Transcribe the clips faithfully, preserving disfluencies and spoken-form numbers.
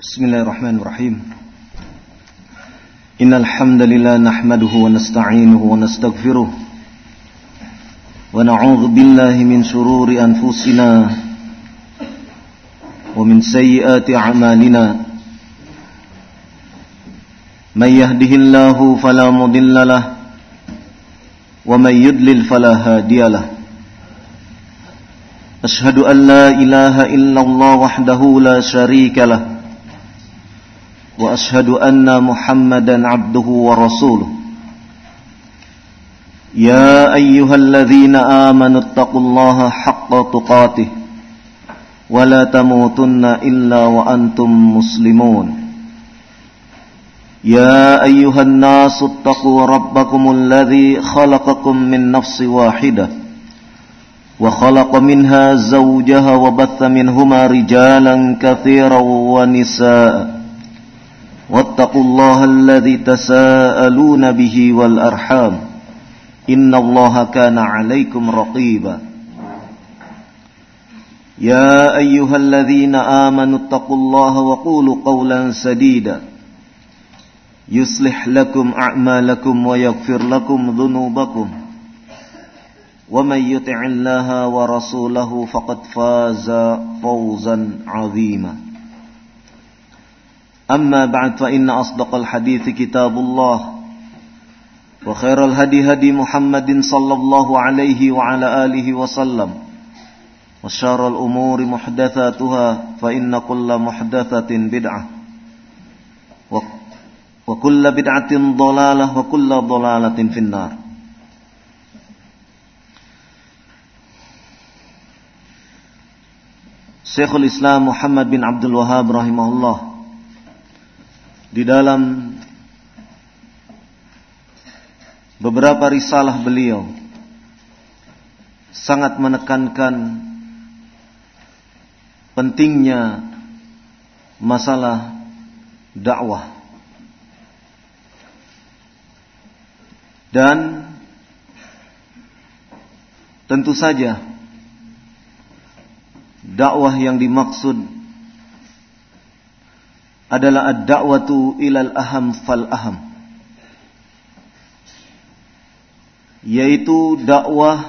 Bismillahirrahmanirrahim. Innal hamdalillah nahmaduhu wa nasta'inuhu wa nastaghfiruh wa na'udzu billahi min shururi anfusina wa min sayyiati a'malina. May yahdihillahu fala mudilla lahu wa may yudlil fala hadiya lahu. Ashhadu an la ilaha illallah wahdahu la syarika lahu wa ashhadu anna Muhammadan abduhu wa rasuluh. Ya ayyuhalladzina amanu taqullaha haqqa tuqatih wa la tamutunna illa wa antum muslimun. Ya ayyuhan nasu taqu rabbakumul ladzi khalaqakum min nafsin wahidah wa khalaqa minha zawjaha wa batha minhuma rijalan katsiran wa nisaa. Wattaqullaha alladzi tasaaluna bihi wal arham innallaha kana 'alaikum raqiba. Ya ayyuhalladzina amanu taqullaha wa qulu qawlan sadida yuslih lakum a'malakum wa yaghfir lakum dhunubakum wa may yuti'illaha wa rasulahu faqad faza fawzan 'azima. Amma ba'd, fa inna asdaqal hadithi kitabullah wa khairal hadi hadi Muhammadin sallallahu alaihi wa ala alihi wa sallam wa syarrul umuri muhdatsatuha fa inna kulla muhdatsatin bid'ah wa wa kulla bid'atin dhalalah wa kulla dhalalatin finnar. Syekhul Islam Muhammad bin Abdul Wahhab rahimahullah di dalam beberapa risalah beliau sangat menekankan pentingnya masalah dakwah dan tentu saja dakwah yang dimaksud adalah ad-da'watu ilal aham fal aham, yaitu dakwah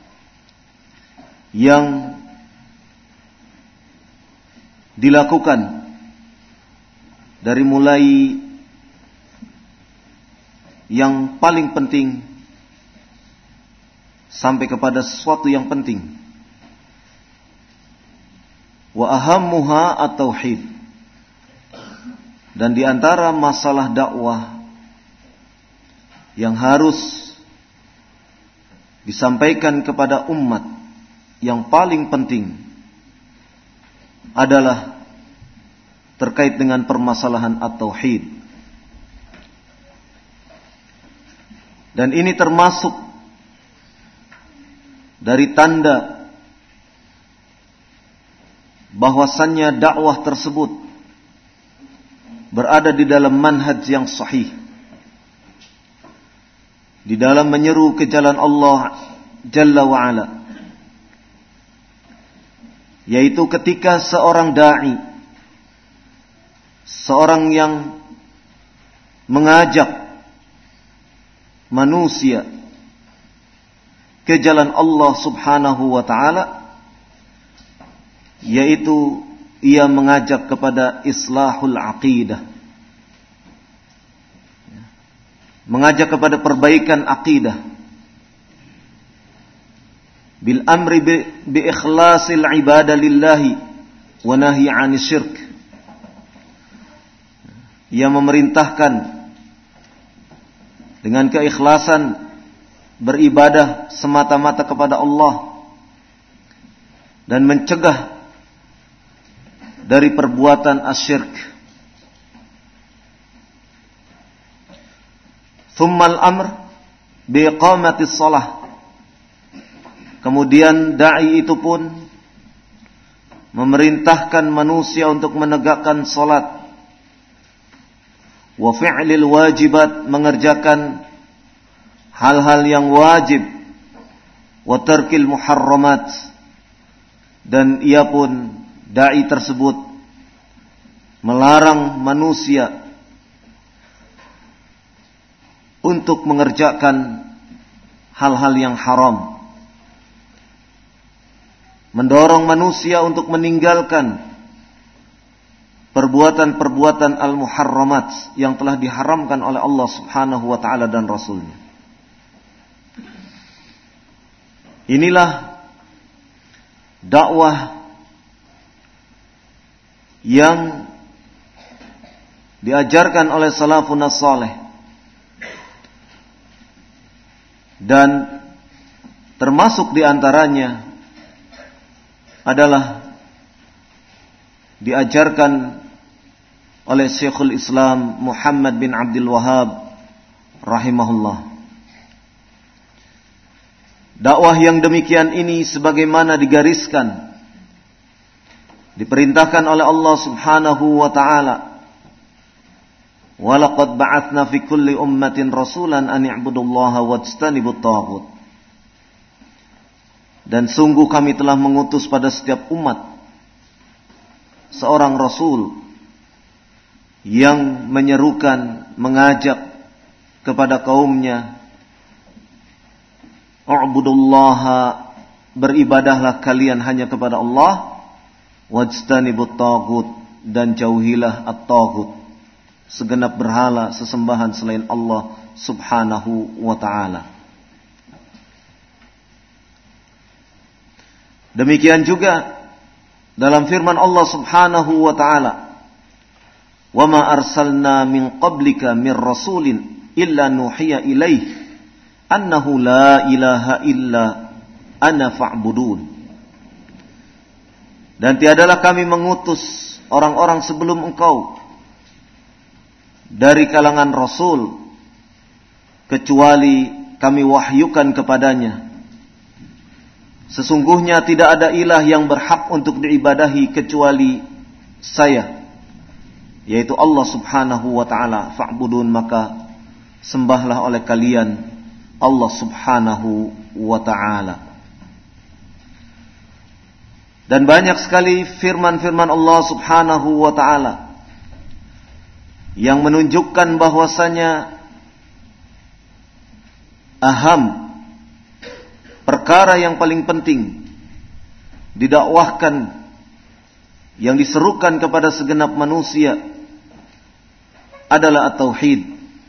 yang dilakukan dari mulai yang paling penting sampai kepada sesuatu yang penting. Wa ahammuha at-tauhid. Dan di antara masalah dakwah yang harus disampaikan kepada umat yang paling penting adalah terkait dengan permasalahan at-tauhid. Dan ini termasuk dari tanda bahwasannya dakwah tersebut berada di dalam manhaj yang sahih, di dalam menyeru ke jalan Allah Jalla wa'ala, yaitu ketika seorang da'i, seorang yang mengajak manusia ke jalan Allah subhanahu wa ta'ala, yaitu ia mengajak kepada islahul aqidah, mengajak kepada perbaikan akidah, bil amri bi, bi ikhlasil ibadah lillahi wa nahi 'anis syirk. Ia memerintahkan dengan keikhlasan beribadah semata-mata kepada Allah dan mencegah dari perbuatan asyirk. Thummal amr biiqamatis shalah. Kemudian dai itu pun memerintahkan manusia untuk menegakkan salat. Wa fi'lil wajibat, mengerjakan hal-hal yang wajib. Wa tarkil muharramat, dan ia pun dai tersebut melarang manusia untuk mengerjakan hal-hal yang haram, mendorong manusia untuk meninggalkan perbuatan-perbuatan al-muharramat yang telah diharamkan oleh Allah Subhanahu wa taala dan Rasul-Nya. Inilah dakwah yang diajarkan oleh salafun as-salih, dan termasuk diantaranya adalah diajarkan oleh Syekhul Islam Muhammad bin Abdul Wahhab rahimahullah. Dakwah yang demikian ini sebagaimana digariskan, diperintahkan oleh Allah Subhanahu wa taala, "Wa laqad ba'atsna fi kulli ummatin rasulan an i'budullaha wajtanibut taghut." Dan sungguh kami telah mengutus pada setiap umat seorang rasul yang menyerukan, mengajak kepada kaumnya, "U'budullaha," beribadahlah kalian hanya kepada Allah, "wajtanibut taghut," dan jauhilah at-taghut, segenap berhala sesembahan selain Allah Subhanahu wa taala. Demikian juga dalam firman Allah Subhanahu wa taala, "Wa ma arsalna min qablika min rasulin illa nuhiya ilaihi annahu la ilaha illa ana fa'budun." Dan tiadalah kami mengutus orang-orang sebelum engkau dari kalangan rasul kecuali kami wahyukan kepadanya, sesungguhnya tidak ada ilah yang berhak untuk diibadahi kecuali saya, yaitu Allah Subhanahu wa ta'ala. Fa'budun, maka sembahlah oleh kalian Allah Subhanahu wa ta'ala. Dan banyak sekali firman-firman Allah Subhanahu wa ta'ala yang menunjukkan bahwasanya aham, perkara yang paling penting didakwahkan, yang diserukan kepada segenap manusia adalah at-tauhid.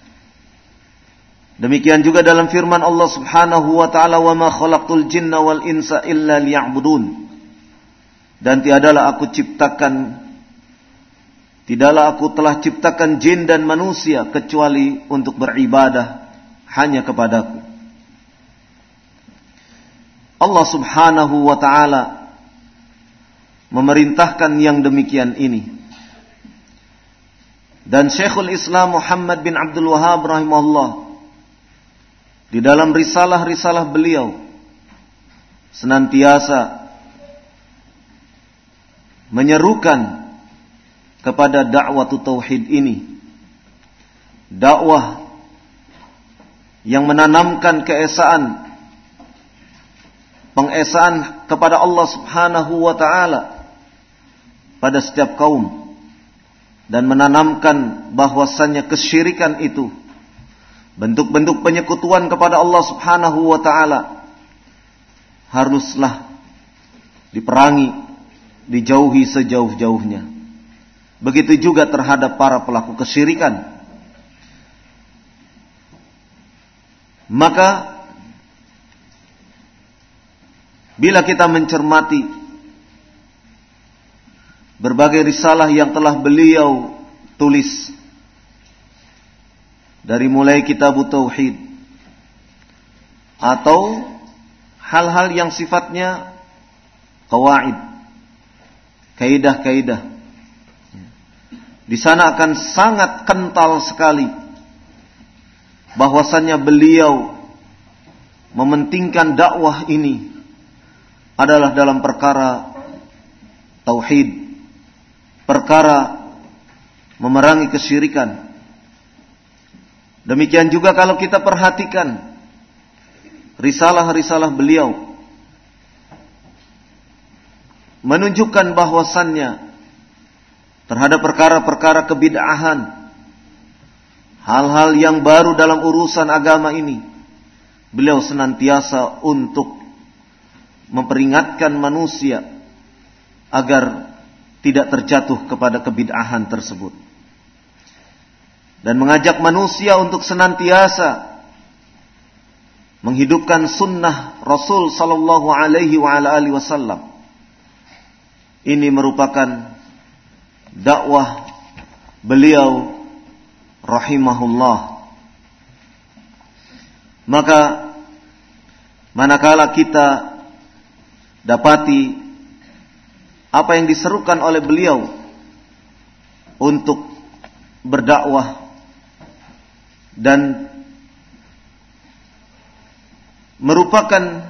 Demikian juga dalam firman Allah Subhanahu wa taala, "Wa ma khalaqtul jinna wal insa illa liya'budun." Dan tiadalah aku ciptakan tidaklah aku telah ciptakan jin dan manusia kecuali untuk beribadah hanya kepadaku. Allah Subhanahu wa taala memerintahkan yang demikian ini. Dan Syekhul Islam Muhammad bin Abdul Wahhab rahimahullah di dalam risalah-risalah beliau senantiasa menyerukan kepada dakwah tauhid ini, dakwah yang menanamkan keesaan, pengesaan kepada Allah Subhanahu wa taala pada setiap kaum, dan menanamkan bahwasannya kesyirikan itu, bentuk-bentuk penyekutuan kepada Allah Subhanahu wa taala, haruslah diperangi, dijauhi sejauh-jauhnya. Begitu juga terhadap para pelaku kesyirikan. Maka bila kita mencermati berbagai risalah yang telah beliau tulis, dari mulai kitab tauhid atau hal-hal yang sifatnya qawaid, kaidah-kaidah, di sana akan sangat kental sekali bahwasannya beliau mementingkan dakwah ini adalah dalam perkara tauhid, perkara memerangi kesyirikan. Demikian juga kalau kita perhatikan risalah-risalah beliau, menunjukkan bahwasannya terhadap perkara-perkara kebid'ahan, hal-hal yang baru dalam urusan agama ini. Beliau senantiasa untuk memperingatkan manusia agar tidak terjatuh kepada kebid'ahan tersebut, dan mengajak manusia untuk senantiasa menghidupkan sunnah Rasul sallallahu alaihi wa ala alihi wasallam. Ini merupakan dakwah beliau rahimahullah. Maka manakala kita dapati apa yang diserukan oleh beliau untuk berdakwah dan merupakan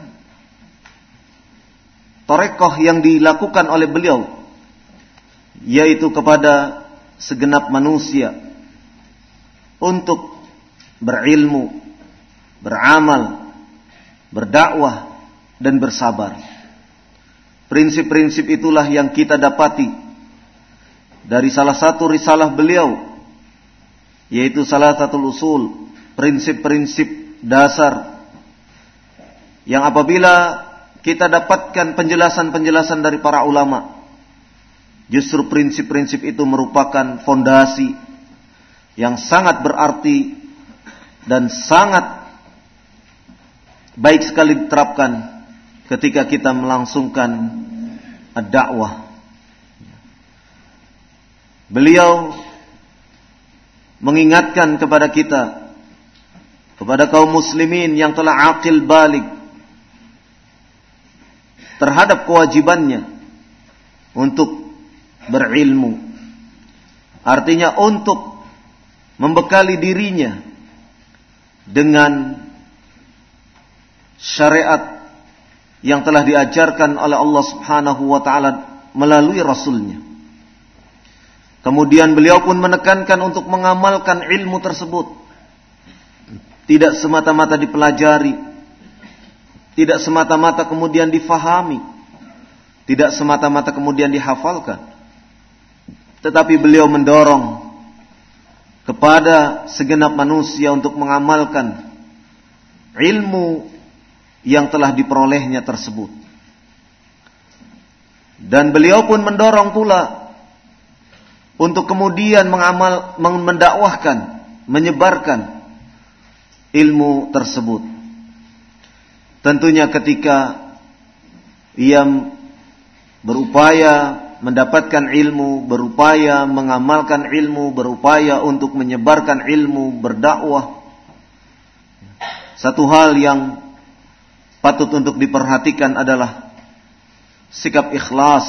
tarekoh yang dilakukan oleh beliau, yaitu kepada segenap manusia untuk berilmu, beramal, berdakwah, dan bersabar. Prinsip-prinsip itulah yang kita dapati dari salah satu risalah beliau, yaitu Salasatul Usul, prinsip-prinsip dasar, yang apabila kita dapatkan penjelasan-penjelasan dari para ulama, justru prinsip-prinsip itu merupakan fondasi yang sangat berarti dan sangat baik sekali diterapkan ketika kita melangsungkan ad-da'wah. Beliau mengingatkan kepada kita, kepada kaum muslimin yang telah aqil baligh, terhadap kewajibannya untuk berilmu. Artinya untuk membekali dirinya dengan syariat yang telah diajarkan oleh Allah Subhanahu wa taala melalui rasulnya. Kemudian beliau pun menekankan untuk mengamalkan ilmu tersebut, tidak semata-mata dipelajari, tidak semata-mata kemudian difahami, tidak semata-mata kemudian dihafalkan, tetapi beliau mendorong kepada segenap manusia untuk mengamalkan ilmu yang telah diperolehnya tersebut. Dan beliau pun mendorong pula untuk kemudian mengamal, mendakwahkan, menyebarkan ilmu tersebut. Tentunya ketika ia berupaya mendapatkan ilmu, berupaya mengamalkan ilmu, berupaya untuk menyebarkan ilmu, berdakwah, satu hal yang patut untuk diperhatikan adalah sikap ikhlas,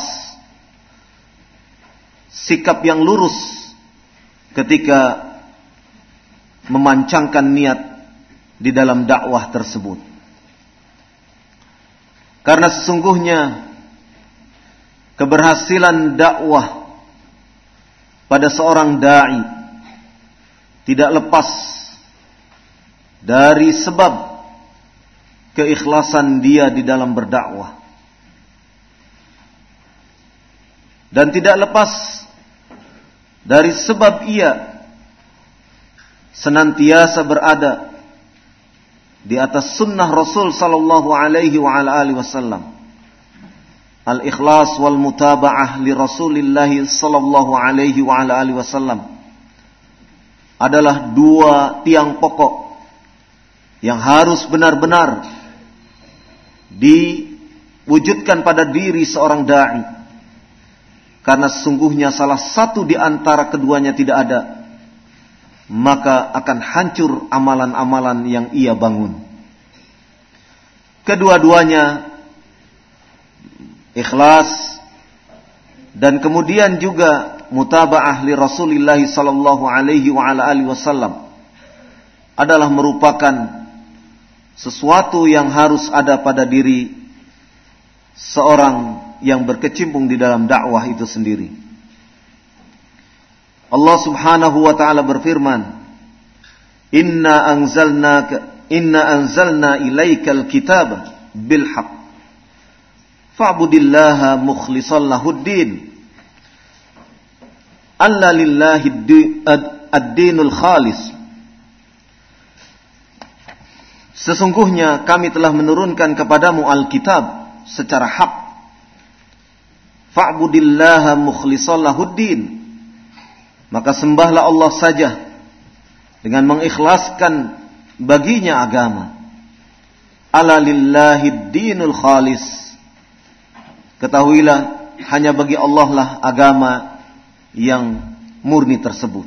sikap yang lurus ketika memancangkan niat di dalam dakwah tersebut. Karena sesungguhnya keberhasilan dakwah pada seorang da'i tidak lepas dari sebab keikhlasan dia di dalam berdakwah, dan tidak lepas dari sebab ia senantiasa berada di atas sunnah Rasul sallallahu alaihi wa ala alihi wasallam. Al-ikhlas wal mutaba'ah li Rasulillah sallallahu alaihi wa ala alihi wasallam adalah dua tiang pokok yang harus benar-benar diwujudkan pada diri seorang dai. Karena sesungguhnya salah satu di antara keduanya tidak ada, maka akan hancur amalan-amalan yang ia bangun. Kedua-duanya, ikhlas dan kemudian juga mutaba'ah li Rasulillah sallallahu alaihi wa ala alihi wasallam, adalah merupakan sesuatu yang harus ada pada diri seorang yang berkecimpung di dalam dakwah itu sendiri. Allah Subhanahu wa taala berfirman, "Inna anzalnaka inna anzalna ilaikal kitaba bil haqq fa'budillaha mukhlishan lahuddin." alla lillahi ad-dinul khalis. Sesungguhnya kami telah menurunkan kepadamu Alkitab secara hak. Fa'budillaha mukhlishan lahuddin. Maka sembahlah Allah saja dengan mengikhlaskan baginya agama. Ala lillahi dinul khalis. Ketahuilah hanya bagi Allah lah agama yang murni tersebut.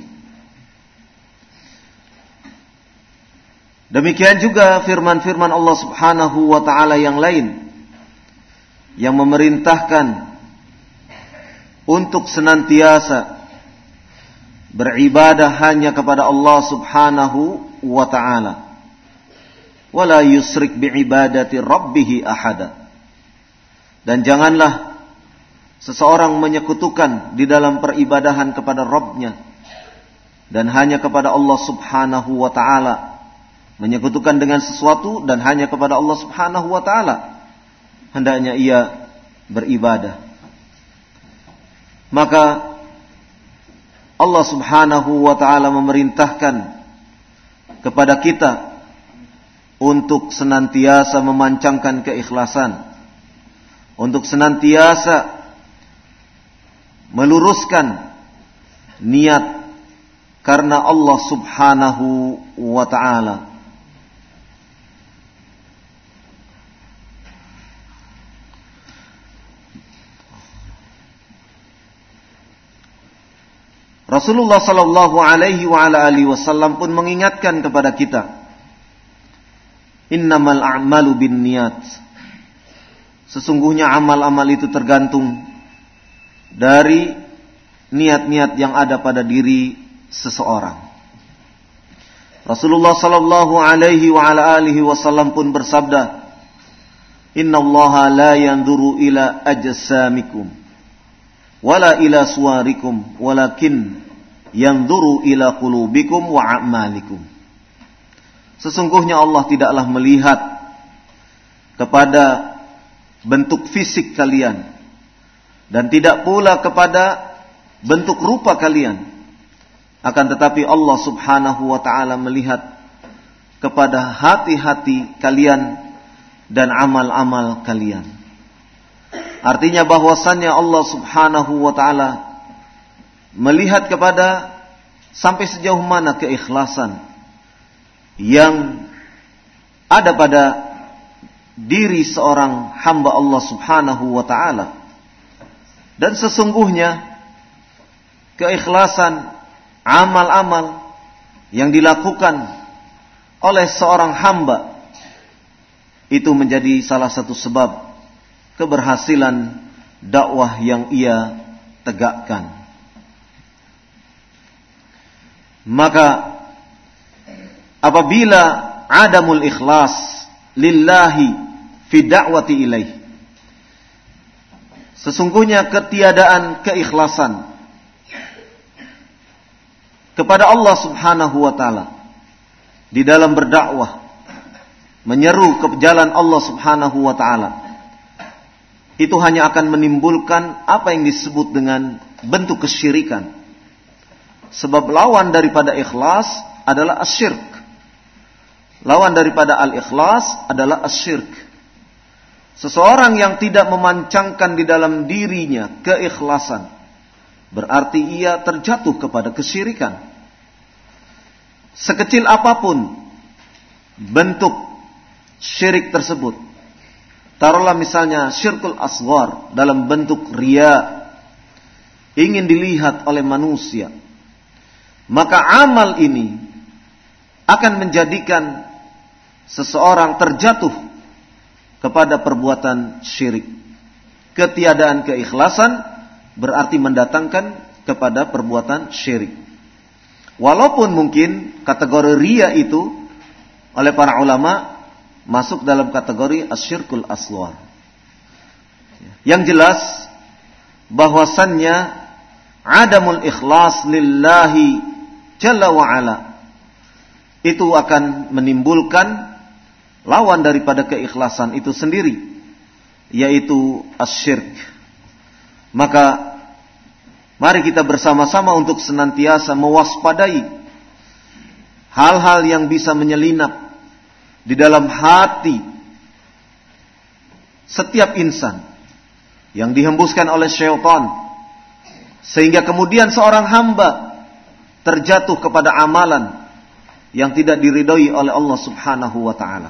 Demikian juga firman-firman Allah Subhanahu wa taala yang lain yang memerintahkan untuk senantiasa beribadah hanya kepada Allah Subhanahu wa ta'ala. Wala yusrik bi'ibadati rabbih ahada. Dan janganlah seseorang menyekutukan di dalam peribadahan kepada Rabbnya. Dan hanya kepada Allah Subhanahu wa ta'ala. Menyekutukan dengan sesuatu dan hanya kepada Allah Subhanahu wa ta'ala hendaknya ia beribadah. Maka Allah Subhanahu wa ta'ala memerintahkan kepada kita untuk senantiasa memancangkan keikhlasan, untuk senantiasa meluruskan niat karena Allah Subhanahu wa ta'ala. Rasulullah sallallahu alaihi wa ala alihi wasallam pun mengingatkan kepada kita, innamal a'malu binniyat. Sesungguhnya amal-amal itu tergantung dari niat-niat yang ada pada diri seseorang. Rasulullah sallallahu alaihi wa ala alihi wasallam pun bersabda, innallaha la yanzuru ila ajsamikum wala ila suwarikum walakin yanzuru ila qulubikum wa a'malikum. Sesungguhnya Allah tidaklah melihat kepada bentuk fisik kalian dan tidak pula kepada bentuk rupa kalian, akan tetapi Allah Subhanahu wa ta'ala melihat kepada hati-hati kalian dan amal-amal kalian. Artinya bahwasannya Allah Subhanahu wa ta'ala melihat kepada sampai sejauh mana keikhlasan yang ada pada diri seorang hamba Allah Subhanahu wa ta'ala. Dan sesungguhnya keikhlasan amal-amal yang dilakukan oleh seorang hamba itu menjadi salah satu sebab keberhasilan dakwah yang ia tegakkan. Maka apabila adamul ikhlas lillahi fi da'wati ilaih, sesungguhnya ketiadaan keikhlasan kepada Allah Subhanahu wa ta'ala di dalam berdakwah, menyeru ke jalan Allah Subhanahu wa ta'ala, itu hanya akan menimbulkan apa yang disebut dengan bentuk kesyirikan. Sebab lawan daripada ikhlas adalah asyirk. Lawan daripada al-ikhlas adalah asyirk. Seseorang yang tidak memancangkan di dalam dirinya keikhlasan, berarti ia terjatuh kepada kesyirikan. Sekecil apapun bentuk syirik tersebut, taruhlah misalnya syirkul asghar dalam bentuk riya, ingin dilihat oleh manusia, maka amal ini akan menjadikan seseorang terjatuh kepada perbuatan syirik. Ketiadaan keikhlasan berarti mendatangkan kepada perbuatan syirik. Walaupun mungkin kategori riya itu oleh para ulama masuk dalam kategori asyirkul asghar. Yang jelas bahwasannya adamul ikhlas lillahi jalla wa ala itu akan menimbulkan lawan daripada keikhlasan itu sendiri, yaitu asyirk. Maka Mari kita bersama-sama untuk senantiasa mewaspadai hal-hal yang bisa menyelinap di dalam hati setiap insan yang dihembuskan oleh syaitan, sehingga kemudian seorang hamba terjatuh kepada amalan yang tidak diridhoi oleh Allah Subhanahu wa taala.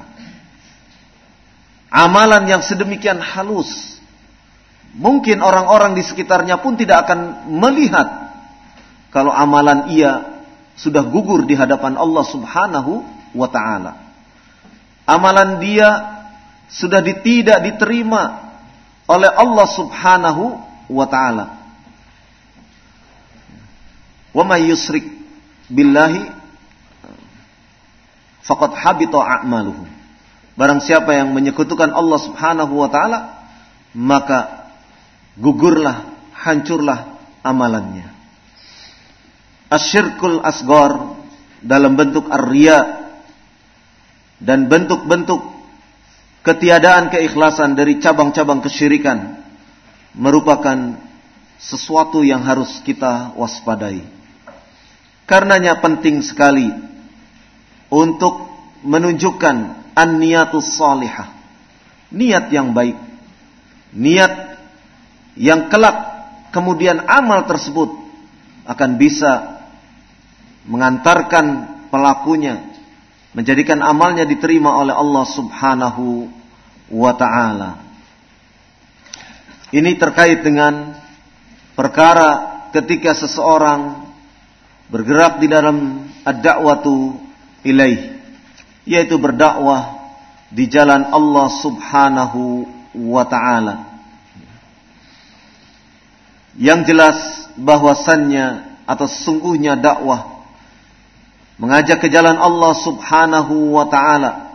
Amalan yang sedemikian halus, mungkin orang-orang di sekitarnya pun tidak akan melihat kalau amalan ia sudah gugur di hadapan Allah Subhanahu wa taala. Amalan dia sudah tidak diterima oleh Allah Subhanahu wa taala. Wa may yusyrik billahi faqad habita a'maluhu. Barang siapa yang menyekutukan Allah Subhanahu wa taala, maka gugurlah, hancurlah amalannya. Asyirkul asghar dalam bentuk ar-riya dan bentuk-bentuk ketiadaan keikhlasan dari cabang-cabang kesyirikan merupakan sesuatu yang harus kita waspadai. Karenanya penting sekali untuk menunjukkan an-niyatus salihah, niat yang baik, niat yang kelak kemudian amal tersebut akan bisa mengantarkan pelakunya, menjadikan amalnya diterima oleh Allah Subhanahu wa ta'ala. Ini terkait dengan perkara ketika seseorang bergerak di dalam ad-da'watu ilaih, yaitu berdakwah di jalan Allah Subhanahu wa ta'ala. Yang jelas bahwasannya atau sesungguhnya dakwah mengajak ke jalan Allah Subhanahu wa ta'ala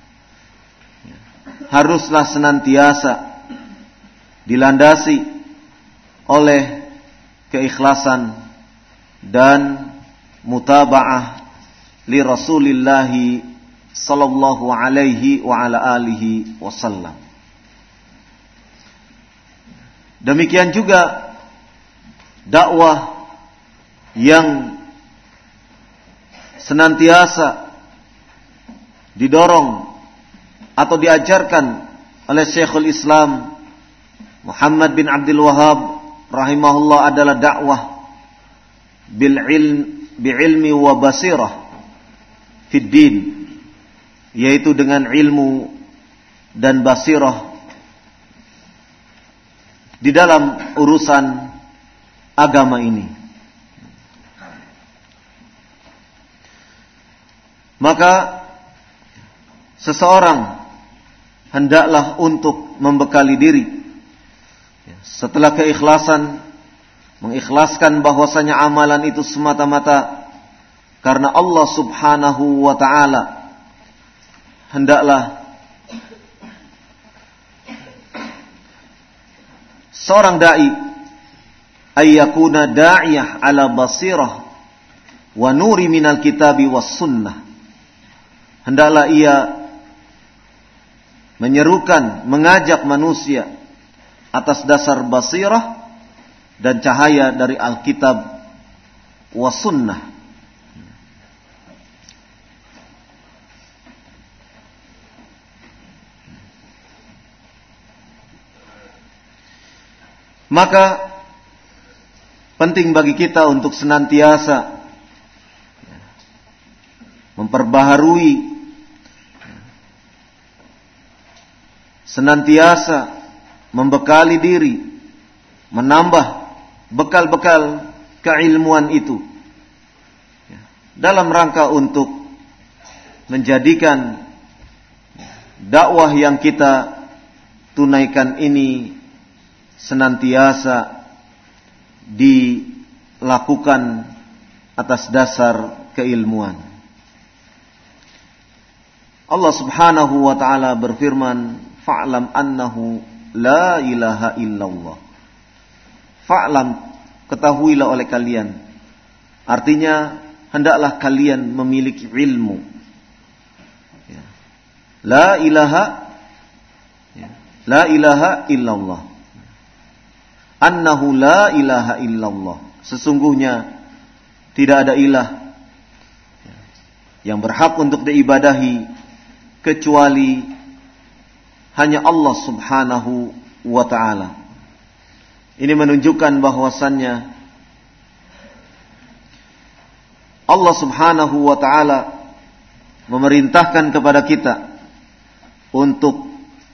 haruslah senantiasa dilandasi oleh keikhlasan dan mutaba'ah li Rasulillahi sallallahu alaihi wa ala alihi wasallam. Demikian juga dakwah yang senantiasa didorong atau diajarkan oleh Syekhul Islam Muhammad bin Abdul Wahhab rahimahullah adalah dakwah bil ilm bi ilmi wa basirah fid din, yaitu dengan ilmu dan basirah di dalam urusan agama ini. Maka seseorang hendaklah untuk membekali diri setelah keikhlasan, mengikhlaskan bahwasanya amalan itu semata-mata karena Allah Subhanahu wa ta'ala. Hendaklah seorang da'i ayyakuna da'iyah ala basirah wa nuri minal kitabi was sunnah. Hendaklah ia menyerukan, mengajak manusia atas dasar basirah dan cahaya dari Alkitab was sunnah. Maka penting bagi kita untuk senantiasa memperbaharui, senantiasa membekali diri, menambah bekal-bekal keilmuan itu dalam rangka untuk menjadikan dakwah yang kita tunaikan ini senantiasa dilakukan atas dasar keilmuan. Allah Subhanahu wa ta'ala berfirman, fa'lam annahu la ilaha illallah. Fa'lam, ketahuilah oleh kalian. Artinya hendaklah kalian memiliki ilmu. Ya. La ilaha ya. La ilaha illallah. annahu la ilaha illallah, sesungguhnya tidak ada ilah yang berhak untuk diibadahi kecuali hanya Allah subhanahu wa ta'ala. Ini menunjukkan bahwasannya Allah subhanahu wa ta'ala memerintahkan kepada kita untuk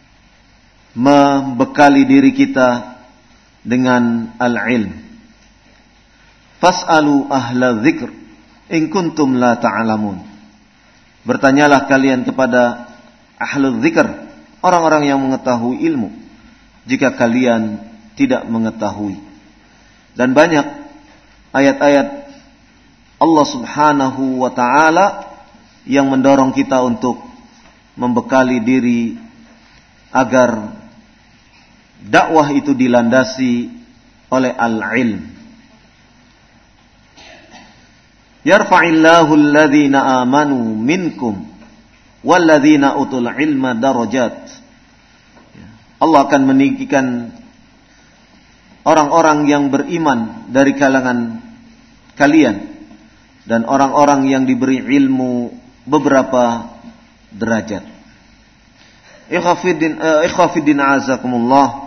membekali diri kita dengan al-ilm. Fas'alu ahla dzikr in kuntum la ta'lamun. Bertanyalah kalian kepada ahlu dzikr, orang-orang yang mengetahui ilmu, jika kalian tidak mengetahui. Dan banyak ayat-ayat Allah subhanahu wa ta'ala yang mendorong kita untuk membekali diri agar dakwah itu dilandasi oleh al-ilm. Yarfa'illahu alladhina amanu minkum walladhina utul ilma darajat. Allah akan meninggikan orang-orang yang beriman dari kalangan kalian dan orang-orang yang diberi ilmu beberapa derajat. Ikhwafiddin uh, ikhwafiddin azakumullah.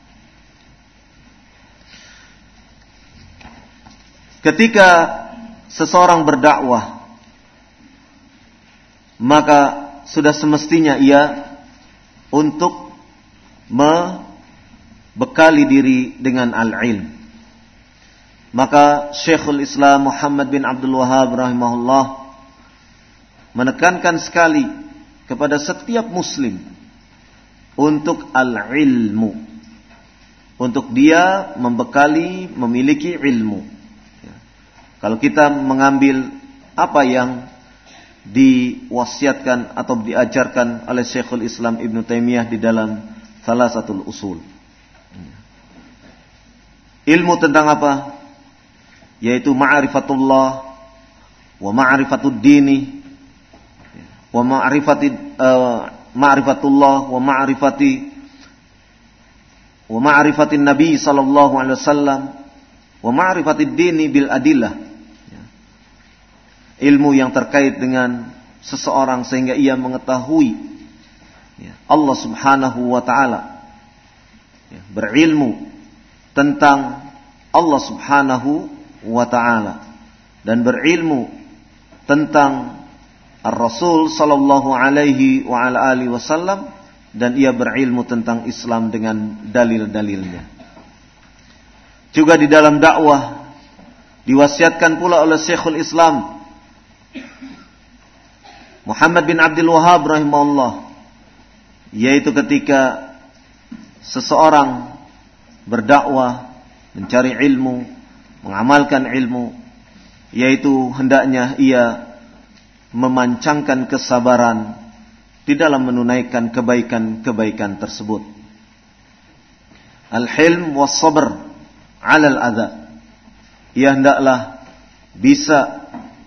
Ketika seseorang berdakwah, maka sudah semestinya ia untuk membekali diri dengan al-ilm. Maka Syekhul Islam Muhammad bin Abdul Wahhab rahimahullah menekankan sekali kepada setiap muslim untuk al-ilmu, untuk dia membekali, memiliki ilmu. Kalau kita mengambil apa yang diwasiatkan atau diajarkan oleh Syekhul Islam Ibn Taimiyah di dalam Thalathatul Usul. Ilmu tentang apa? Yaitu ma'rifatullah wa ma'rifatud dini wa ma'rifati uh, ma'rifatullah wa ma'rifati wa ma'rifatin Nabi sallallahu alaihi wasallam wa ma'rifatid dini bil adillah. Ilmu yang terkait dengan seseorang sehingga ia mengetahui Allah subhanahu wa ta'ala, berilmu tentang Allah subhanahu wa ta'ala, dan berilmu tentang Ar-Rasul sallallahu alaihi wa ala alihi wasallam, dan ia berilmu tentang Islam dengan dalil-dalilnya. Juga di dalam dakwah diwasiatkan pula oleh Syekhul Islam Muhammad bin Abdul Wahhab rahimahullah, yaitu ketika seseorang berdakwah, mencari ilmu, mengamalkan ilmu, yaitu hendaknya ia memancangkan kesabaran di dalam menunaikan kebaikan-kebaikan tersebut. Al-hilm was sabr 'ala al-adha. Ia hendaklah bisa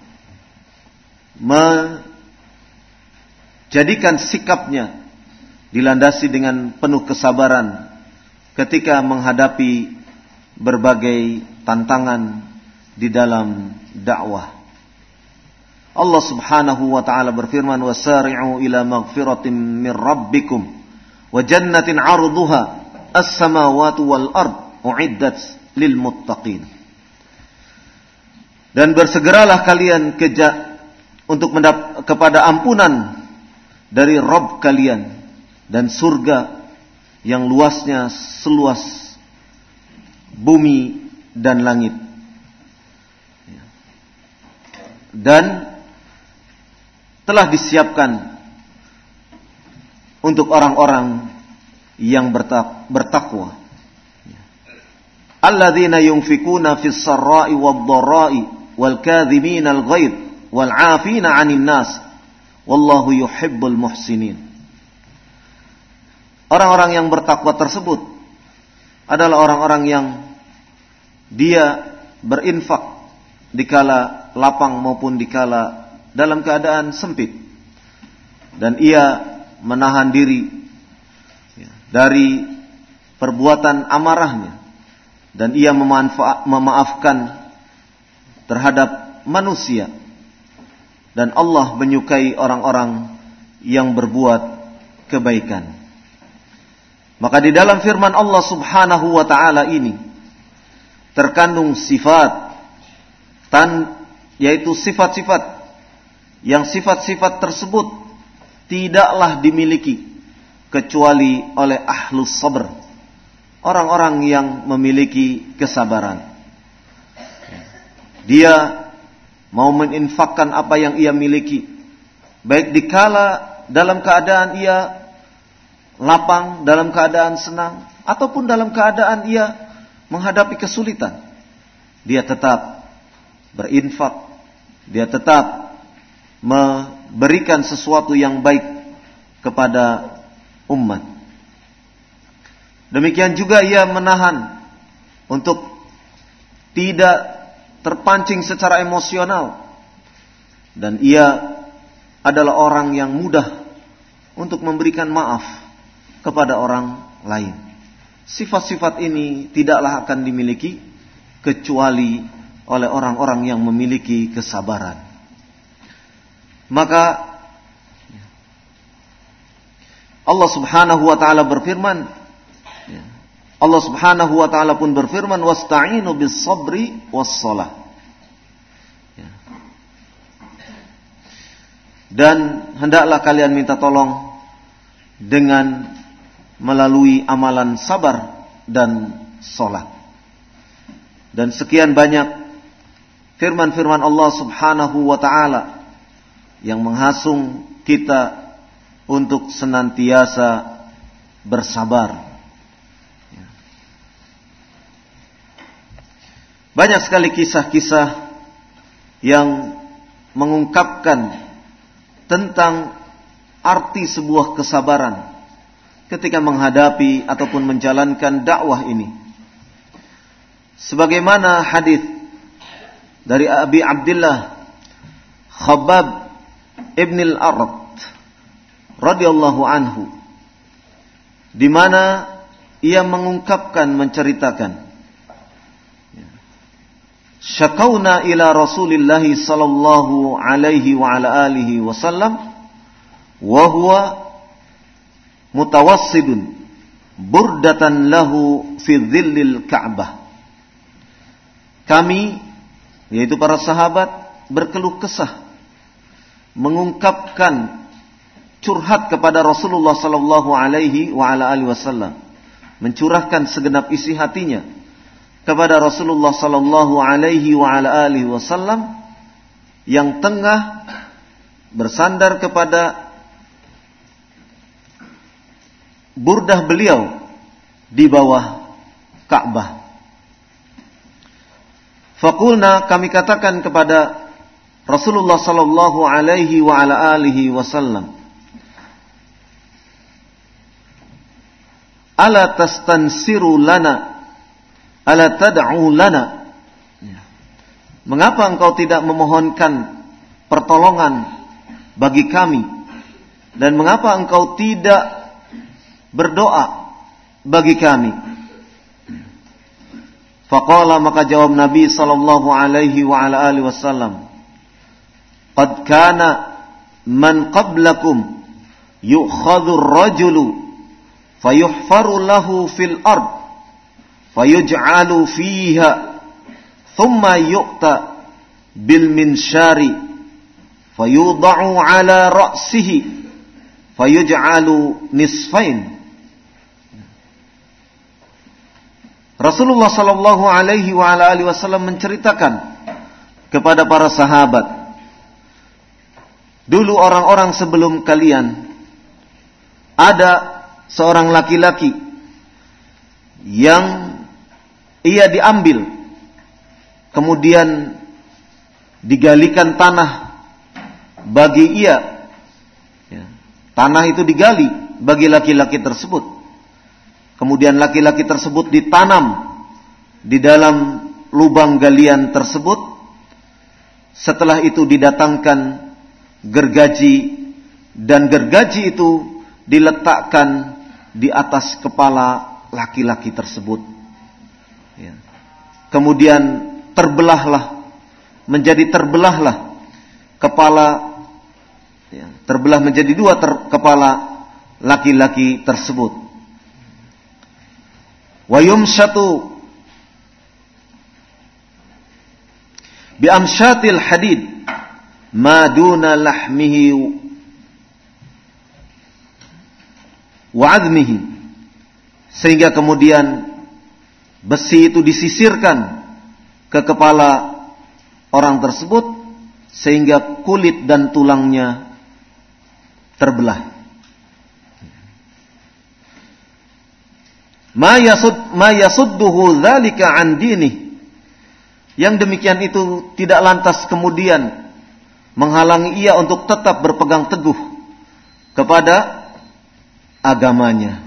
menjadikan sikapnya dilandasi dengan penuh kesabaran ketika menghadapi berbagai tantangan di dalam dakwah. Allah subhanahu wa ta'ala berfirman, wasari'u ila maghfiratin min rabbikum wa jannatin 'arduha as-samawati wal ard u'iddat lil muttaqin. Dan bersegeralah kalian keja untuk mendap- kepada ampunan dari Rabb kalian dan surga yang luasnya seluas bumi dan langit. Dan telah disiapkan untuk orang-orang yang bertak- bertakwa. Alladzina yunfikuna fis sarra'i wad-dharra'i wal kadhimina al-ghaidh wal 'afina 'anil nas wallahu yuhibbul muhsinin. Orang-orang yang bertakwa tersebut adalah orang-orang yang dia berinfak dikala lapang maupun dikala dalam keadaan sempit, dan ia menahan diri dari perbuatan amarahnya, dan ia memanfaat, memaafkan terhadap manusia, dan Allah menyukai orang-orang yang berbuat kebaikan. Maka di dalam firman Allah Subhanahu wa taala ini terkandung sifat tan yaitu sifat-sifat yang sifat-sifat tersebut tidaklah dimiliki kecuali oleh ahlus sabr, orang-orang yang memiliki kesabaran. Dia mau menginfakkan apa yang ia miliki, baik dikala dalam keadaan ia lapang, dalam keadaan senang, ataupun dalam keadaan ia menghadapi kesulitan. Dia tetap berinfak, dia tetap memberikan sesuatu yang baik kepada umat. Demikian juga ia menahan untuk tidak terpancing secara emosional, dan ia adalah orang yang mudah untuk memberikan maaf kepada orang lain. Sifat-sifat ini tidaklah akan dimiliki kecuali oleh orang-orang yang memiliki kesabaran. Maka Allah Subhanahu wa taala berfirman, Allah Subhanahu wa taala pun berfirman, wasta'inu bis sabri was shalah. Dan hendaklah kalian minta tolong dengan melalui amalan sabar dan salat. Dan sekian banyak firman-firman Allah Subhanahu wa taala yang menghasung kita untuk senantiasa bersabar. Banyak sekali kisah-kisah yang mengungkapkan tentang arti sebuah kesabaran ketika menghadapi ataupun menjalankan dakwah ini. Sebagaimana hadis dari Abi Abdullah Khabbab ibn al-Arat radhiyallahu anhu, di mana ia mengungkapkan, menceritakan, syakauna ila Rasulillah sallallahu alaihi wa ala alihi wasallam wa huwa mutawassidun burdatan lahu fi dhillil Ka'bah. Kami, yaitu para sahabat, berkeluh kesah, mengungkapkan curhat kepada Rasulullah sallallahu alaihi wa ala alihi wasallam, mencurahkan segenap isi hatinya kepada Rasulullah sallallahu alaihi wa ala alihi wasallam yang tengah bersandar kepada burdah beliau di bawah Ka'bah. Faqulna, kami katakan kepada Rasulullah sallallahu alaihi wa ala alihi wasallam, ala tastansiru lana, ala tad'u lana. Mengapa engkau tidak memohonkan pertolongan bagi kami, dan mengapa engkau tidak berdoa bagi kami? Faqala, maka jawab Nabi sallallahu alaihi wa ala alihi wasallam, qad kana man qablakum yu'khadhu ar-rajulu fayuhfaru lahu fil ard fayuj'alu fiha thumma yu'ta bil minshari fayuda'u ala ra'sihi fayuj'alu nisfain. Rasulullah sallallahu alaihi wa ala alihi wasallam menceritakan kepada para sahabat, dulu orang-orang sebelum kalian ada seorang laki-laki yang ia diambil, kemudian digalikan tanah bagi ia. Tanah itu digali bagi laki-laki tersebut. Kemudian laki-laki tersebut ditanam di dalam lubang galian tersebut. Setelah itu didatangkan gergaji, dan gergaji itu diletakkan di atas kepala laki-laki tersebut. Ya. Kemudian terbelahlah, menjadi terbelahlah kepala, ya, terbelah menjadi dua ter, kepala laki-laki tersebut. Wa yumshatu bi amshatil hadid ma duna lahmihi wa azmihi, sehingga kemudian besi itu disisirkan ke kepala orang tersebut sehingga kulit dan tulangnya terbelah. Ma yasud ma yasudduhu dzalika an dinih, yang demikian itu tidak lantas kemudian menghalangi ia untuk tetap berpegang teguh kepada agamanya.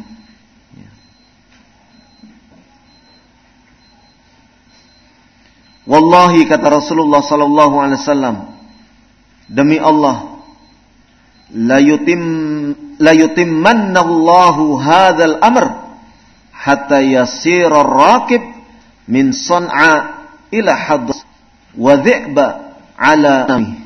Wallahi, kata Rasulullah sallallahu alaihi wasallam, demi Allah, la yutim la yutimmanna Allahu hadzal amr hatta yasira ar-raqib min San'a ila Hadd wa dhi'ba ala nami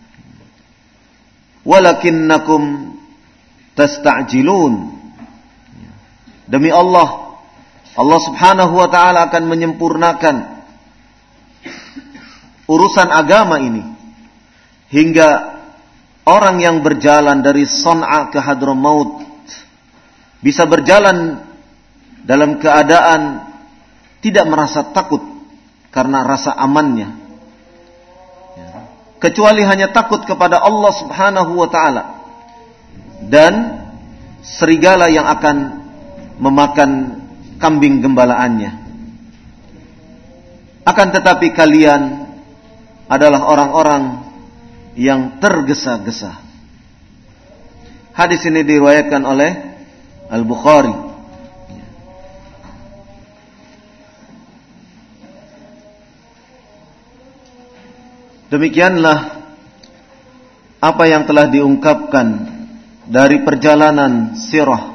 walakinnakum tasta'jilun. Demi Allah, Allah Subhanahu wa taala akan menyempurnakan urusan agama ini hingga orang yang berjalan dari San'a ke Hadramaut bisa berjalan dalam keadaan tidak merasa takut karena rasa amannya, kecuali hanya takut kepada Allah Subhanahu wa taala dan serigala yang akan memakan kambing gembalaannya. Akan tetapi kalian adalah orang-orang yang tergesa-gesa. Hadis ini diriwayatkan oleh Al-Bukhari. Demikianlah apa yang telah diungkapkan dari perjalanan sirah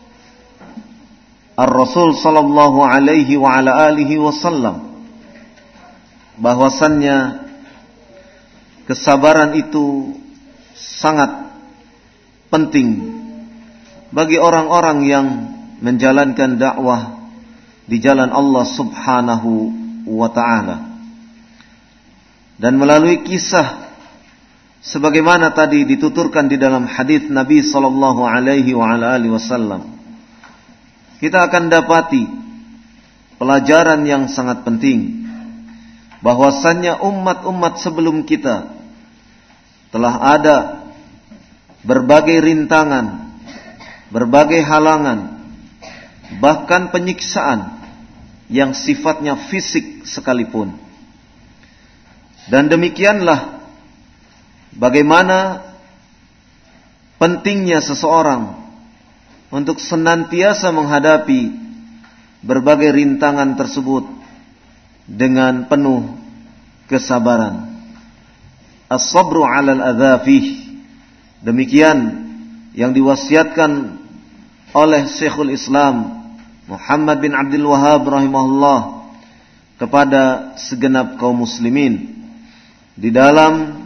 Ar-Rasul sallallahu alaihi wa ala alihi wasallam, bahwasannya kesabaran itu sangat penting bagi orang-orang yang menjalankan dakwah di jalan Allah Subhanahu wa taala. Dan melalui kisah sebagaimana tadi dituturkan di dalam hadis Nabi sallallahu alaihi wa ala alihi wasallam, kita akan dapati pelajaran yang sangat penting, bahwasannya umat-umat sebelum kita telah ada berbagai rintangan, berbagai halangan, bahkan penyiksaan yang sifatnya fisik sekalipun. Dan demikianlah bagaimana pentingnya seseorang untuk senantiasa menghadapi berbagai rintangan tersebut dengan penuh kesabaran. As-sabru 'alal adza fih. Demikian yang diwasiatkan oleh Syekhul Islam Muhammad bin Abdul Wahhab rahimahullah kepada segenap kaum muslimin di dalam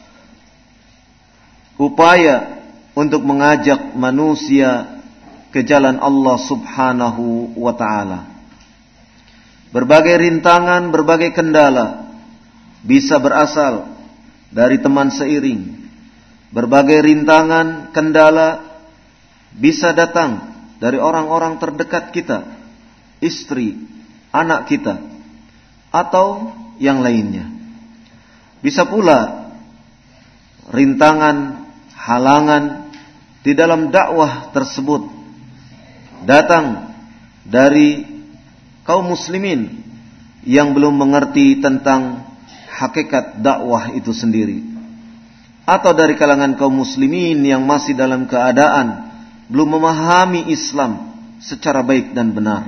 upaya untuk mengajak manusia ke jalan Allah Subhanahu wa taala. Berbagai rintangan, berbagai kendala bisa berasal dari teman seiring. Berbagai rintangan, kendala bisa datang dari orang-orang terdekat kita, istri, anak kita, atau yang lainnya. Bisa pula rintangan, halangan di dalam dakwah tersebut datang dari kaum muslimin yang belum mengerti tentang hakikat dakwah itu sendiri, atau dari kalangan kaum muslimin yang masih dalam keadaan belum memahami Islam secara baik dan benar.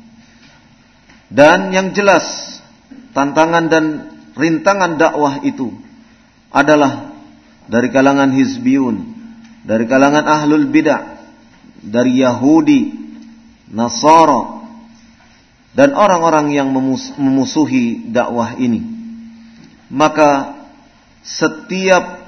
Dan yang jelas tantangan dan rintangan dakwah itu adalah dari kalangan hizbiyun, dari kalangan ahlul bidah, dari Yahudi, Nasara, dan orang-orang yang memus- memusuhi dakwah ini. Maka setiap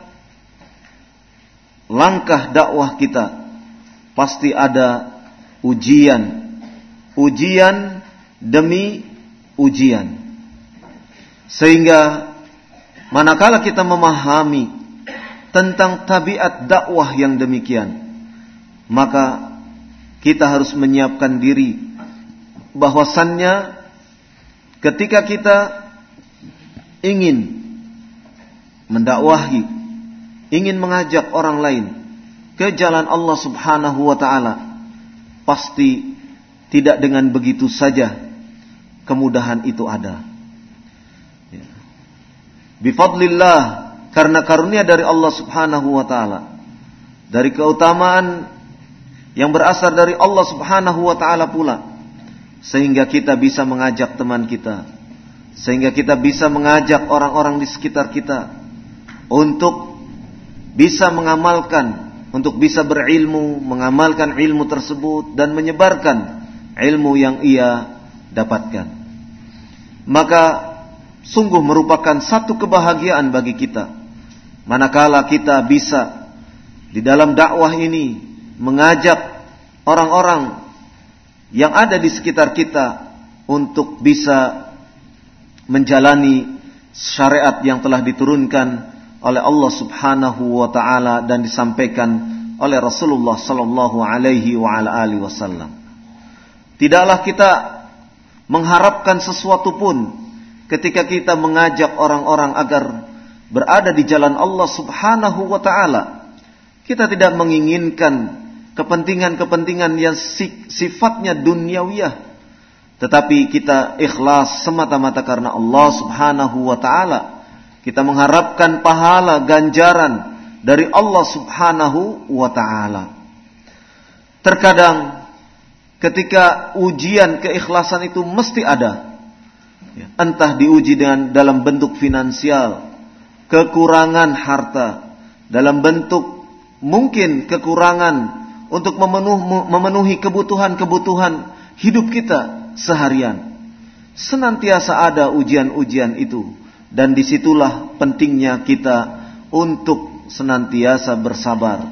langkah dakwah kita pasti ada ujian, ujian demi ujian. Sehingga manakala kita memahami tentang tabiat dakwah yang demikian, maka kita harus menyiapkan diri bahwasannya ketika kita ingin mendakwahi, ingin mengajak orang lain ke jalan Allah Subhanahu wa ta'ala, pasti tidak dengan begitu saja kemudahan itu ada. Bifadlillah, karena karunia dari Allah Subhanahu wa ta'ala, dari keutamaan yang berasal dari Allah Subhanahu wa ta'ala pula, sehingga kita bisa mengajak teman kita, sehingga kita bisa mengajak orang-orang di sekitar kita untuk bisa mengamalkan, untuk bisa berilmu, mengamalkan ilmu tersebut dan menyebarkan ilmu yang ia dapatkan. Maka sungguh merupakan satu kebahagiaan bagi kita manakala kita bisa di dalam dakwah ini mengajak orang-orang yang ada di sekitar kita untuk bisa menjalani syariat yang telah diturunkan oleh Allah Subhanahu wa ta'ala dan disampaikan oleh Rasulullah sallallahu alaihi wa ala alihi wasallam. Tidaklah kita mengharapkan sesuatu pun ketika kita mengajak orang-orang agar berada di jalan Allah Subhanahu wa ta'ala. Kita tidak menginginkan kepentingan-kepentingan yang sifatnya duniawiyah, tetapi kita ikhlas semata-mata karena Allah Subhanahu wa ta'ala. Kita mengharapkan pahala ganjaran dari Allah Subhanahu wa ta'ala. Terkadang ketika ujian keikhlasan itu mesti ada, entah diuji dengan dalam bentuk finansial, kekurangan harta, dalam bentuk mungkin kekurangan untuk memenuhi, memenuhi kebutuhan-kebutuhan hidup kita seharian. Senantiasa ada ujian-ujian itu, dan disitulah pentingnya kita untuk senantiasa bersabar.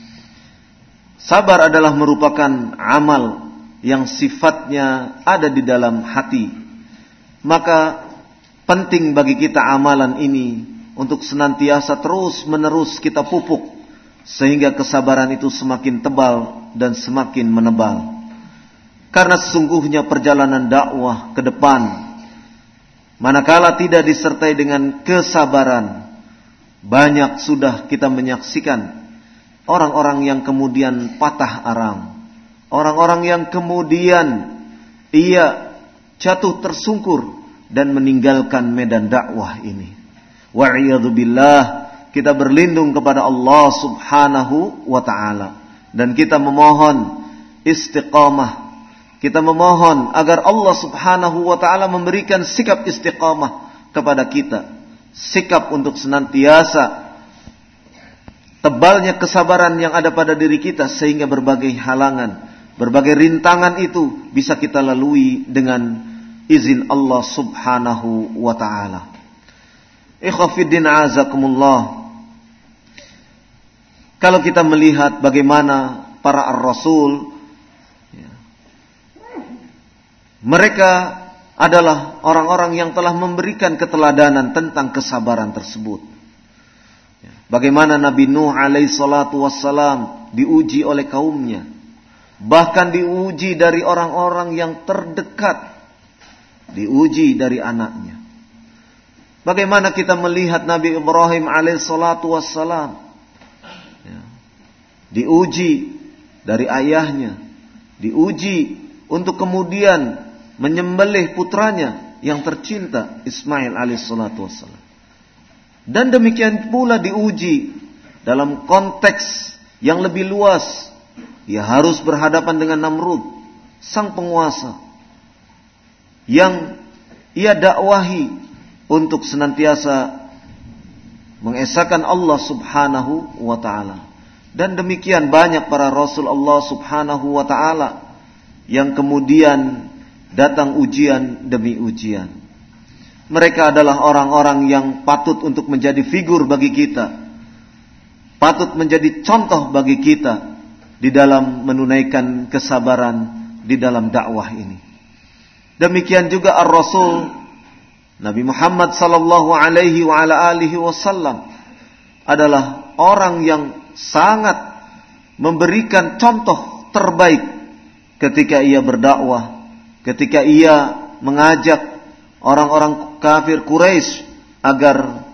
Sabar adalah merupakan amal yang sifatnya ada di dalam hati. Maka penting bagi kita amalan ini untuk senantiasa terus menerus kita pupuk, sehingga kesabaran itu semakin tebal dan semakin menebal. Karena sesungguhnya perjalanan dakwah ke depan, manakala tidak disertai dengan kesabaran, banyak sudah kita menyaksikan orang-orang yang kemudian patah arang, orang-orang yang kemudian ia jatuh tersungkur dan meninggalkan medan dakwah ini. Wa'iyadzubillah, kita berlindung kepada Allah Subhanahu wa ta'ala, dan kita memohon istiqamah. Kita memohon agar Allah Subhanahu wa ta'ala memberikan sikap istiqamah kepada kita, sikap untuk senantiasa tebalnya kesabaran yang ada pada diri kita, sehingga berbagai halangan, berbagai rintangan itu bisa kita lalui dengan izin Allah Subhanahu wa ta'ala. Ikhwafiddin azakumullah. Kalau kita melihat bagaimana para ar-rasul, ya, mereka adalah orang-orang yang telah memberikan keteladanan tentang kesabaran tersebut. Ya, bagaimana Nabi Nuh alaihi salatu wassalam diuji oleh kaumnya, bahkan diuji dari orang-orang yang terdekat, diuji dari anaknya. Bagaimana kita melihat Nabi Ibrahim alaihi salatu wassalam, ya, diuji dari ayahnya, diuji untuk kemudian menyembelih putranya yang tercinta Ismail alaihi salatu wassalam. Dan demikian pula diuji dalam konteks yang lebih luas. Ia harus berhadapan dengan Namrud, sang penguasa, yang ia dakwahi untuk senantiasa mengesahkan Allah Subhanahu wa ta'ala. Dan demikian banyak para Rasul Allah Subhanahu wa ta'ala yang kemudian datang ujian demi ujian. Mereka adalah orang-orang yang patut untuk menjadi figur bagi kita, patut menjadi contoh bagi kita di dalam menunaikan kesabaran di dalam dakwah ini. Demikian juga Ar-Rasul Nabi Muhammad sallallahu alaihi wa ala alihi wasallam adalah orang yang sangat memberikan contoh terbaik ketika ia berdakwah, ketika ia mengajak orang-orang kafir Quraisy agar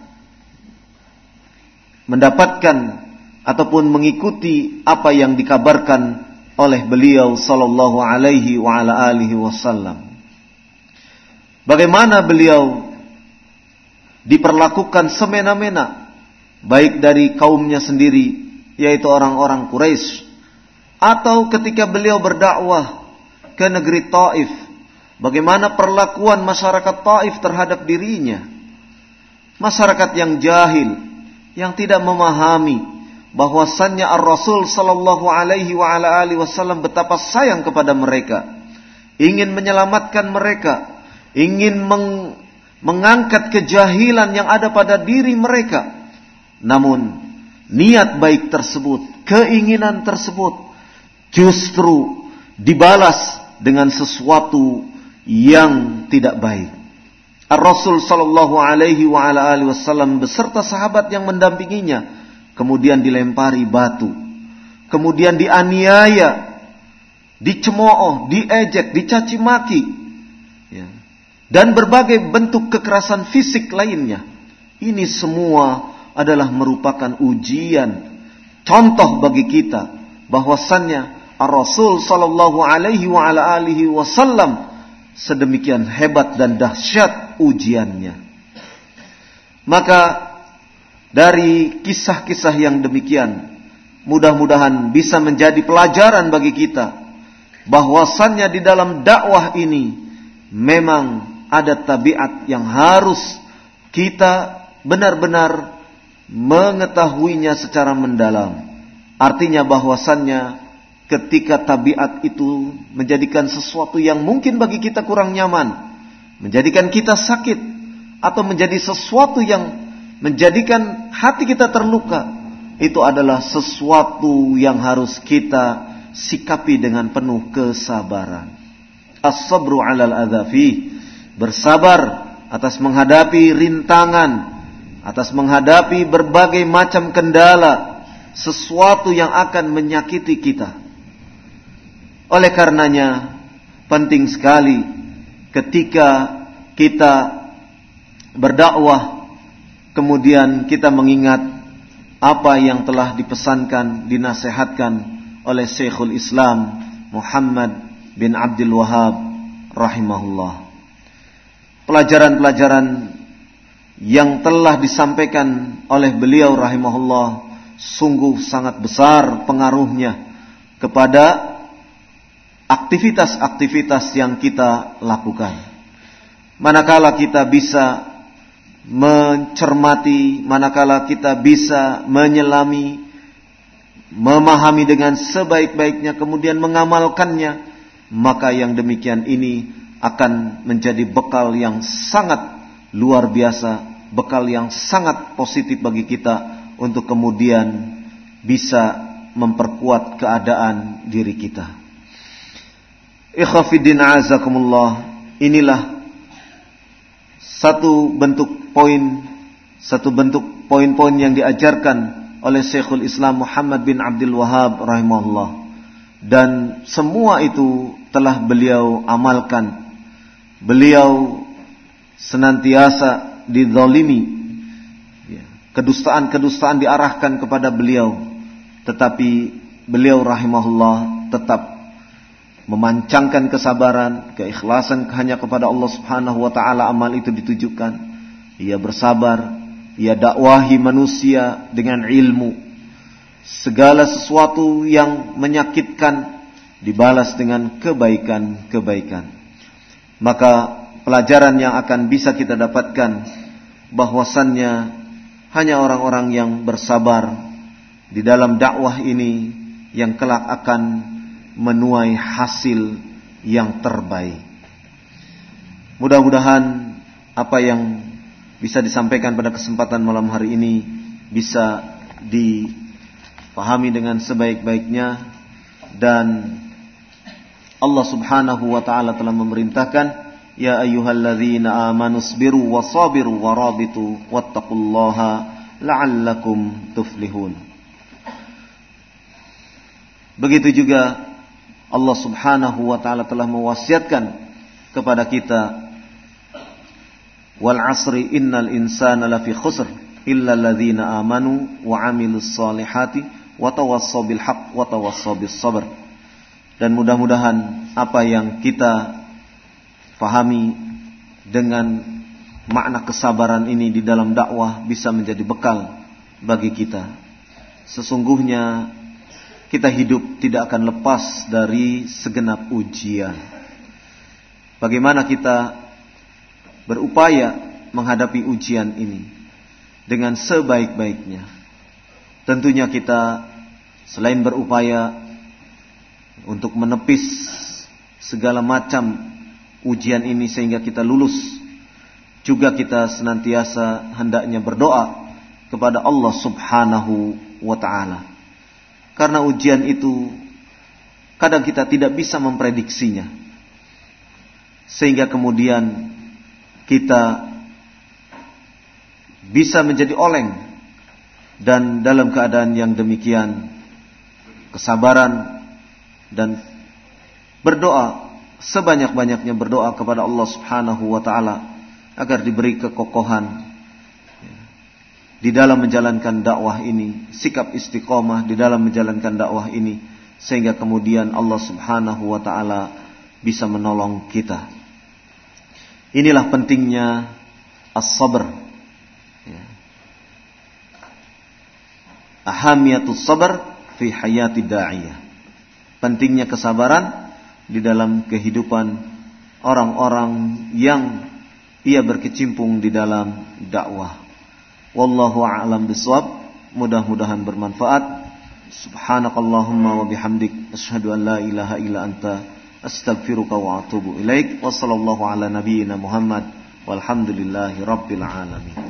mendapatkan ataupun mengikuti apa yang dikabarkan oleh beliau sallallahu alaihi wa ala alihi wasallam. Bagaimana beliau diperlakukan semena-mena, baik dari kaumnya sendiri, yaitu orang-orang Quraisy, atau ketika beliau berdakwah ke negeri Taif, bagaimana perlakuan masyarakat Taif terhadap dirinya. Masyarakat yang jahil, yang tidak memahami bahwasannya Ar-Rasul sallallahu alaihi wa ala alihi wasallam betapa sayang kepada mereka, ingin menyelamatkan mereka, ingin meng, mengangkat kejahilan yang ada pada diri mereka. Namun niat baik tersebut, keinginan tersebut justru dibalas dengan sesuatu yang tidak baik. Ar-Rasul sallallahu alaihi wa ala alihi wasallam beserta sahabat yang mendampinginya kemudian dilempari batu, kemudian dianiaya, dicemooh, diejek, dicaci maki, ya, dan berbagai bentuk kekerasan fisik lainnya. Ini semua adalah merupakan ujian, contoh bagi kita bahwasannya Ar-Rasul sallallahu alaihi wa ala alihi wasallam sedemikian hebat dan dahsyat ujiannya. Maka dari kisah-kisah yang demikian, mudah-mudahan bisa menjadi pelajaran bagi kita bahwasannya di dalam dakwah ini memang ada tabiat yang harus kita benar-benar mengetahuinya secara mendalam. Artinya bahwasannya ketika tabiat itu menjadikan sesuatu yang mungkin bagi kita kurang nyaman, menjadikan kita sakit, atau menjadi sesuatu yang menjadikan hati kita terluka, itu adalah sesuatu yang harus kita sikapi dengan penuh kesabaran. As-sabru 'alal adzafi, bersabar atas menghadapi rintangan, atas menghadapi berbagai macam kendala, sesuatu yang akan menyakiti kita. Oleh karenanya penting sekali ketika kita berdakwah, kemudian kita mengingat apa yang telah dipesankan, dinasihatkan oleh Syekhul Islam Muhammad bin Abdul Wahhab rahimahullah. Pelajaran-pelajaran yang telah disampaikan oleh beliau rahimahullah sungguh sangat besar pengaruhnya kepada aktivitas-aktivitas yang kita lakukan. Manakala kita bisa mencermati, manakala kita bisa menyelami, memahami dengan sebaik-baiknya, kemudian mengamalkannya, maka yang demikian ini akan menjadi bekal yang sangat luar biasa, bekal yang sangat positif bagi kita untuk kemudian bisa memperkuat keadaan diri kita. Ikhwafiddin azakumullah, inilah satu bentuk poin, satu bentuk poin-poin yang diajarkan oleh Syekhul Islam Muhammad bin Abdul Wahhab rahimahullah, dan semua itu telah beliau amalkan. Beliau senantiasa dizalimi, ya, kedustaan-kedustaan diarahkan kepada beliau, tetapi beliau rahimahullah tetap memancangkan kesabaran, keikhlasan hanya kepada Allah Subhanahu wa taala amal itu ditujukan. Ia bersabar, ia dakwahi manusia dengan ilmu. Segala sesuatu yang menyakitkan dibalas dengan kebaikan-kebaikan. Maka pelajaran yang akan bisa kita dapatkan bahwasannya hanya orang-orang yang bersabar di dalam dakwah ini yang kelak akan menuai hasil yang terbaik. Mudah-mudahan apa yang bisa disampaikan pada kesempatan malam hari ini bisa dipahami dengan sebaik-baiknya, dan Allah Subhanahu wa taala telah memerintahkan, ya ayyuhalladzina amanu sabiru wasabiru warabitu wattaqullaha la'allakum tuflihun. Begitu juga Allah Subhanahu wa taala telah mewasiatkan kepada kita, wal asri innal insana lafi khusr illa alladzina amanu wa amilus solihati wa tawassaw bil haqq wa tawassaw bis sabr. Dan mudah-mudahan apa yang kita fahami dengan makna kesabaran ini di dalam dakwah bisa menjadi bekal bagi kita. Sesungguhnya kita hidup tidak akan lepas dari segenap ujian. Bagaimana kita berupaya menghadapi ujian ini dengan sebaik-baiknya. Tentunya kita selain berupaya untuk menepis segala macam ujian ini sehingga kita lulus, juga kita senantiasa hendaknya berdoa kepada Allah Subhanahu wa ta'ala. Karena ujian itu kadang kita tidak bisa memprediksinya, sehingga kemudian kita bisa menjadi oleng. Dan dalam keadaan yang demikian, kesabaran dan berdoa, sebanyak-banyaknya berdoa kepada Allah Subhanahu wa ta'ala agar diberi kekokohan di dalam menjalankan dakwah ini, sikap istiqomah di dalam menjalankan dakwah ini, sehingga kemudian Allah Subhanahu wa ta'ala bisa menolong kita. Inilah pentingnya as-sabr, ya. Ahamiyatus sabr fi hayati da'iyah. Pentingnya kesabaran di dalam kehidupan orang-orang yang ia berkecimpung di dalam dakwah. Wallahu a'lam bishawab. Mudah-mudahan bermanfaat. Subhanakallahumma wa bihamdik, asyhadu an la ilaha illa anta, astaghfiruka wa atubu ilaik. Wa sallallahu ala nabiyyina Muhammad walhamdulillahi rabbil alamin.